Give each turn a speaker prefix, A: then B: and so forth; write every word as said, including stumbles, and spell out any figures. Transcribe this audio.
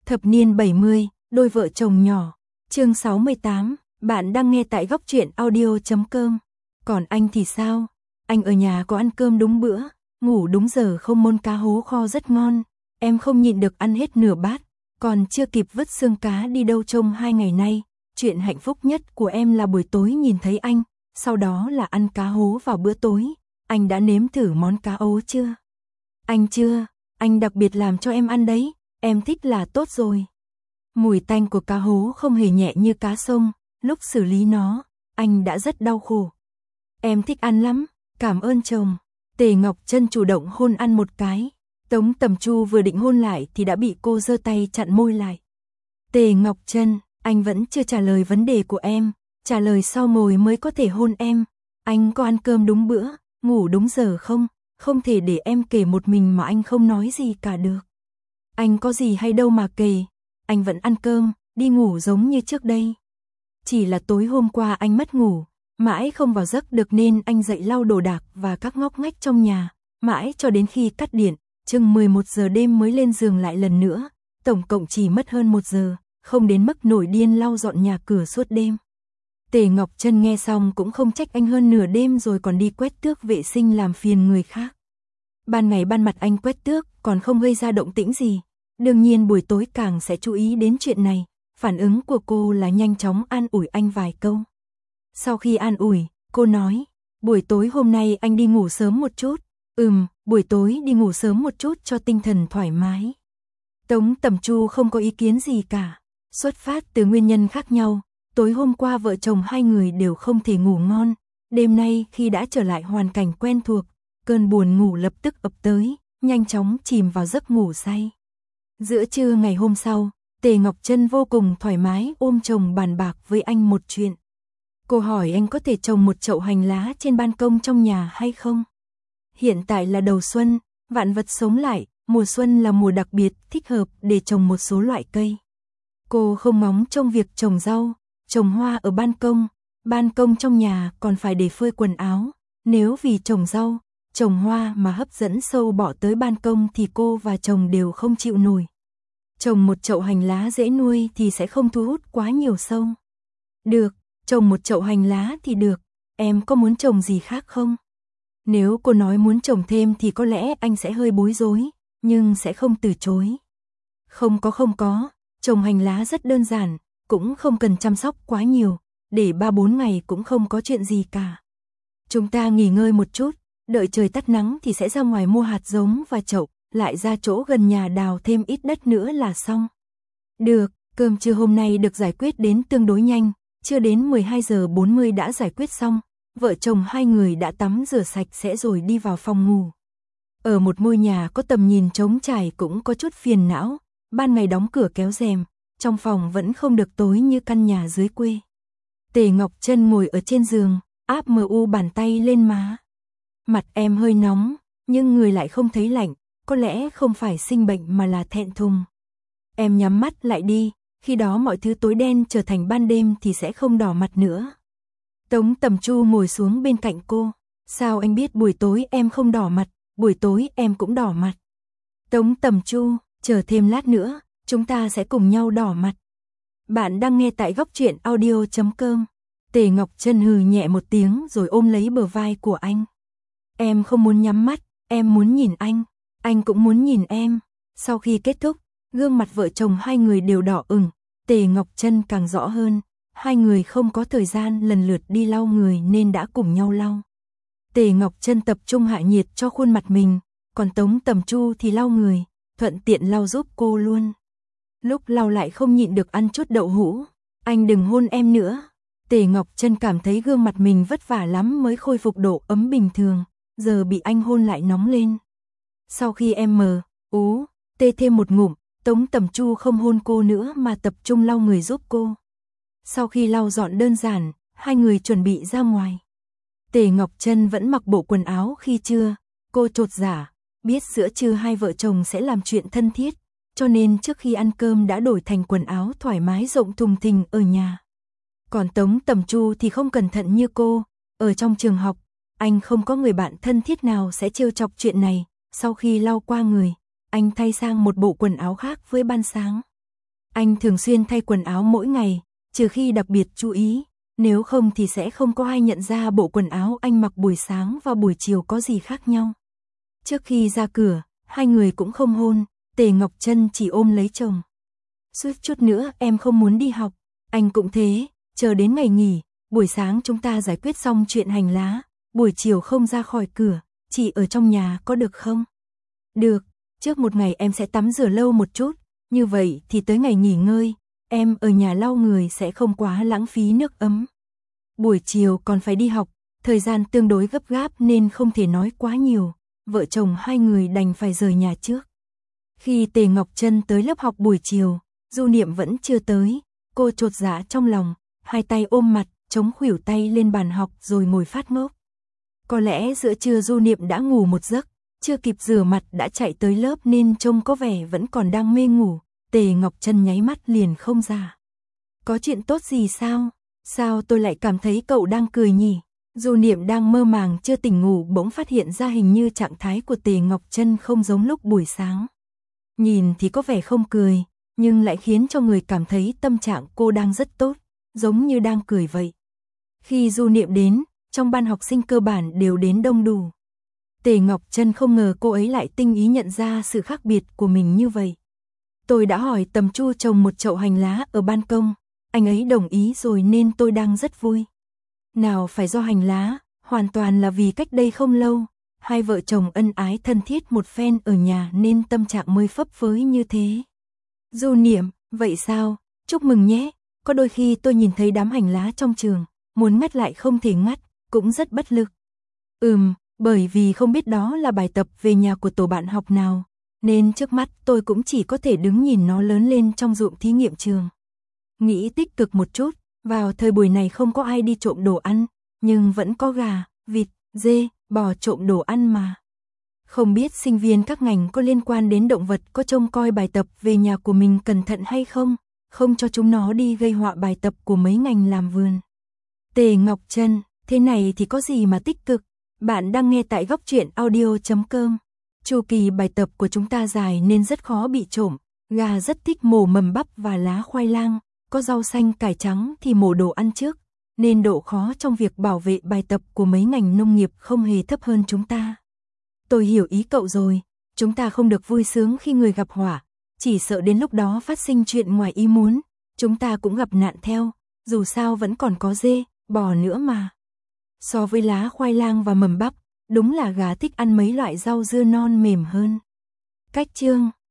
A: Thập niên bảy mươi, đôi vợ chồng nhỏ. Chương sáu mươi tám, bạn đang nghe tại góc truyện audio chấm com. Còn anh thì sao? Anh ở nhà có ăn cơm đúng bữa, ngủ đúng giờ, không môn cá hố kho rất ngon. Em không nhịn được ăn hết nửa bát, còn chưa kịp vứt xương cá đi đâu trong hai ngày nay. Chuyện hạnh phúc nhất của em là buổi tối nhìn thấy anh, sau đó là ăn cá hố vào bữa tối. Anh đã nếm thử món cá ố chưa? Anh chưa, anh đặc biệt làm cho em ăn đấy, em thích là tốt rồi. Mùi tanh của cá hố không hề nhẹ như cá sông, lúc xử lý nó, anh đã rất đau khổ. Em thích ăn lắm, cảm ơn chồng. Tề Ngọc Trân chủ động hôn ăn một cái. Tống Tầm Chu vừa định hôn lại thì đã bị cô giơ tay chặn môi lại. Tề Ngọc Trân, anh vẫn chưa trả lời vấn đề của em, trả lời sau mồi mới có thể hôn em. Anh có ăn cơm đúng bữa, ngủ đúng giờ không? Không thể để em kể một mình mà anh không nói gì cả được. Anh có gì hay đâu mà kể, anh vẫn ăn cơm, đi ngủ giống như trước đây. Chỉ là tối hôm qua anh mất ngủ, mãi không vào giấc được nên anh dậy lau đồ đạc và các ngóc ngách trong nhà, mãi cho đến khi cắt điện, chừng mười một giờ đêm mới lên giường lại lần nữa, tổng cộng chỉ mất hơn một giờ, không đến mức nổi điên lau dọn nhà cửa suốt đêm. Tề Ngọc Trân nghe xong cũng không trách anh, hơn nửa đêm rồi còn đi quét tước vệ sinh làm phiền người khác. Ban ngày ban mặt anh quét tước còn không gây ra động tĩnh gì, đương nhiên buổi tối càng sẽ chú ý đến chuyện này. Phản ứng của cô là nhanh chóng an ủi anh vài câu. Sau khi an ủi, cô nói, buổi tối hôm nay anh đi ngủ sớm một chút. Ừm, buổi tối đi ngủ sớm một chút cho tinh thần thoải mái. Tống Tầm Chu không có ý kiến gì cả. Xuất phát từ nguyên nhân khác nhau, tối hôm qua vợ chồng hai người đều không thể ngủ ngon. Đêm nay khi đã trở lại hoàn cảnh quen thuộc, cơn buồn ngủ lập tức ập tới, nhanh chóng chìm vào giấc ngủ say. Giữa trưa ngày hôm sau, Tề Ngọc Trân vô cùng thoải mái ôm chồng bàn bạc với anh một chuyện. Cô hỏi anh có thể trồng một chậu hành lá trên ban công trong nhà hay không? Hiện tại là đầu xuân, vạn vật sống lại, mùa xuân là mùa đặc biệt thích hợp để trồng một số loại cây. Cô không ngóng trong việc trồng rau, trồng hoa ở ban công, ban công trong nhà còn phải để phơi quần áo. Nếu vì trồng rau, trồng hoa mà hấp dẫn sâu bọ tới ban công thì cô và chồng đều không chịu nổi. Trồng một chậu hành lá dễ nuôi thì sẽ không thu hút quá nhiều sâu. Được, trồng một chậu hành lá thì được, em có muốn trồng gì khác không? Nếu cô nói muốn trồng thêm thì có lẽ anh sẽ hơi bối rối, nhưng sẽ không từ chối. Không có không có, trồng hành lá rất đơn giản, cũng không cần chăm sóc quá nhiều, để ba bốn ngày cũng không có chuyện gì cả. Chúng ta nghỉ ngơi một chút, đợi trời tắt nắng thì sẽ ra ngoài mua hạt giống và chậu, lại ra chỗ gần nhà đào thêm ít đất nữa là xong. Được, cơm trưa hôm nay được giải quyết đến tương đối nhanh, chưa đến mười hai giờ bốn mươi đã giải quyết xong. Vợ chồng hai người đã tắm rửa sạch sẽ rồi đi vào phòng ngủ. Ở một ngôi nhà có tầm nhìn trống trải cũng có chút phiền não, ban ngày đóng cửa kéo rèm, trong phòng vẫn không được tối như căn nhà dưới quê. Tề Ngọc Trân ngồi ở trên giường, áp mờ u bàn tay lên má. Mặt em hơi nóng, nhưng người lại không thấy lạnh, có lẽ không phải sinh bệnh mà là thẹn thùng. Em nhắm mắt lại đi, khi đó mọi thứ tối đen trở thành ban đêm thì sẽ không đỏ mặt nữa. Tống Tầm Chu ngồi xuống bên cạnh cô. Sao anh biết buổi tối em không đỏ mặt, buổi tối em cũng đỏ mặt. Tống Tầm Chu, chờ thêm lát nữa, chúng ta sẽ cùng nhau đỏ mặt. Bạn đang nghe tại góc truyện audio chấm com. Tề Ngọc Trân hừ nhẹ một tiếng rồi ôm lấy bờ vai của anh. Em không muốn nhắm mắt, em muốn nhìn anh, anh cũng muốn nhìn em. Sau khi kết thúc, gương mặt vợ chồng hai người đều đỏ ửng, Tề Ngọc Trân càng rõ hơn. Hai người không có thời gian lần lượt đi lau người nên đã cùng nhau lau. Tề Ngọc Trân tập trung hạ nhiệt cho khuôn mặt mình, còn Tống Tầm Chu thì lau người, thuận tiện lau giúp cô luôn. Lúc lau lại không nhịn được ăn chút đậu hũ. Anh đừng hôn em nữa. Tề Ngọc Trân cảm thấy gương mặt mình vất vả lắm mới khôi phục độ ấm bình thường, giờ bị anh hôn lại nóng lên. Sau khi em mờ, ú, tê thêm một ngụm, Tống Tầm Chu không hôn cô nữa mà tập trung lau người giúp cô. Sau khi lau dọn đơn giản, hai người chuẩn bị ra ngoài. Tề Ngọc Trân vẫn mặc bộ quần áo khi trưa, cô chột dạ, biết giữa trưa hai vợ chồng sẽ làm chuyện thân thiết, cho nên trước khi ăn cơm đã đổi thành quần áo thoải mái rộng thùng thình ở nhà. Còn Tống Tầm Chu thì không cẩn thận như cô, ở trong trường học, anh không có người bạn thân thiết nào sẽ trêu chọc chuyện này. Sau khi lau qua người, anh thay sang một bộ quần áo khác với ban sáng. Anh thường xuyên thay quần áo mỗi ngày, trừ khi đặc biệt chú ý, nếu không thì sẽ không có ai nhận ra bộ quần áo anh mặc buổi sáng và buổi chiều có gì khác nhau. Trước khi ra cửa, hai người cũng không hôn, Tề Ngọc Trân chỉ ôm lấy chồng. Suýt chút nữa em không muốn đi học, anh cũng thế, chờ đến ngày nghỉ, buổi sáng chúng ta giải quyết xong chuyện hành lá, buổi chiều không ra khỏi cửa, chỉ ở trong nhà có được không? Được, trước một ngày em sẽ tắm rửa lâu một chút, như vậy thì tới ngày nghỉ ngơi, em ở nhà lau người sẽ không quá lãng phí nước ấm. Buổi chiều còn phải đi học, thời gian tương đối gấp gáp nên không thể nói quá nhiều, vợ chồng hai người đành phải rời nhà trước. Khi Tề Ngọc Trân tới lớp học buổi chiều, Du Niệm vẫn chưa tới, cô chột dạ trong lòng, hai tay ôm mặt, chống khuỷu tay lên bàn học rồi ngồi phát ngốc. Có lẽ giữa trưa Du Niệm đã ngủ một giấc, chưa kịp rửa mặt đã chạy tới lớp nên trông có vẻ vẫn còn đang mê ngủ. Tề Ngọc Trân nháy mắt liền không ra. Có chuyện tốt gì sao? Sao tôi lại cảm thấy cậu đang cười nhỉ? Du Niệm đang mơ màng chưa tỉnh ngủ bỗng phát hiện ra hình như trạng thái của Tề Ngọc Trân không giống lúc buổi sáng. Nhìn thì có vẻ không cười, nhưng lại khiến cho người cảm thấy tâm trạng cô đang rất tốt, giống như đang cười vậy. Khi Du Niệm đến, trong ban học sinh cơ bản đều đến đông đủ. Tề Ngọc Trân không ngờ cô ấy lại tinh ý nhận ra sự khác biệt của mình như vậy. Tôi đã hỏi Tầm Chu trồng một chậu hành lá ở ban công, anh ấy đồng ý rồi nên tôi đang rất vui. Nào phải do hành lá, hoàn toàn là vì cách đây không lâu, hai vợ chồng ân ái thân thiết một phen ở nhà nên tâm trạng mới phấp phới như thế. Du Niệm, vậy sao? Chúc mừng nhé, có đôi khi tôi nhìn thấy đám hành lá trong trường, muốn ngắt lại không thể ngắt, cũng rất bất lực. Ừm, bởi vì không biết đó là bài tập về nhà của tổ bạn học nào, nên trước mắt tôi cũng chỉ có thể đứng nhìn nó lớn lên trong ruộng thí nghiệm trường. Nghĩ tích cực một chút, vào thời buổi này không có ai đi trộm đồ ăn, nhưng vẫn có gà, vịt, dê, bò trộm đồ ăn mà. Không biết sinh viên các ngành có liên quan đến động vật có trông coi bài tập về nhà của mình cẩn thận hay không, không cho chúng nó đi gây họa bài tập của mấy ngành làm vườn. Tề Ngọc Trân, thế này thì có gì mà tích cực, bạn đang nghe tại góc truyện audio chấm com. Chu kỳ bài tập của chúng ta dài nên rất khó bị trộm, gà rất thích mổ mầm bắp và lá khoai lang, có rau xanh cải trắng thì mổ đồ ăn trước, nên độ khó trong việc bảo vệ bài tập của mấy ngành nông nghiệp không hề thấp hơn chúng ta. Tôi hiểu ý cậu rồi, chúng ta không được vui sướng khi người gặp họa, chỉ sợ đến lúc đó phát sinh chuyện ngoài ý muốn, chúng ta cũng gặp nạn theo, dù sao vẫn còn có dê, bò nữa mà. So với lá khoai lang và mầm bắp, đúng là gà thích ăn mấy loại rau dưa non mềm hơn. Cách chương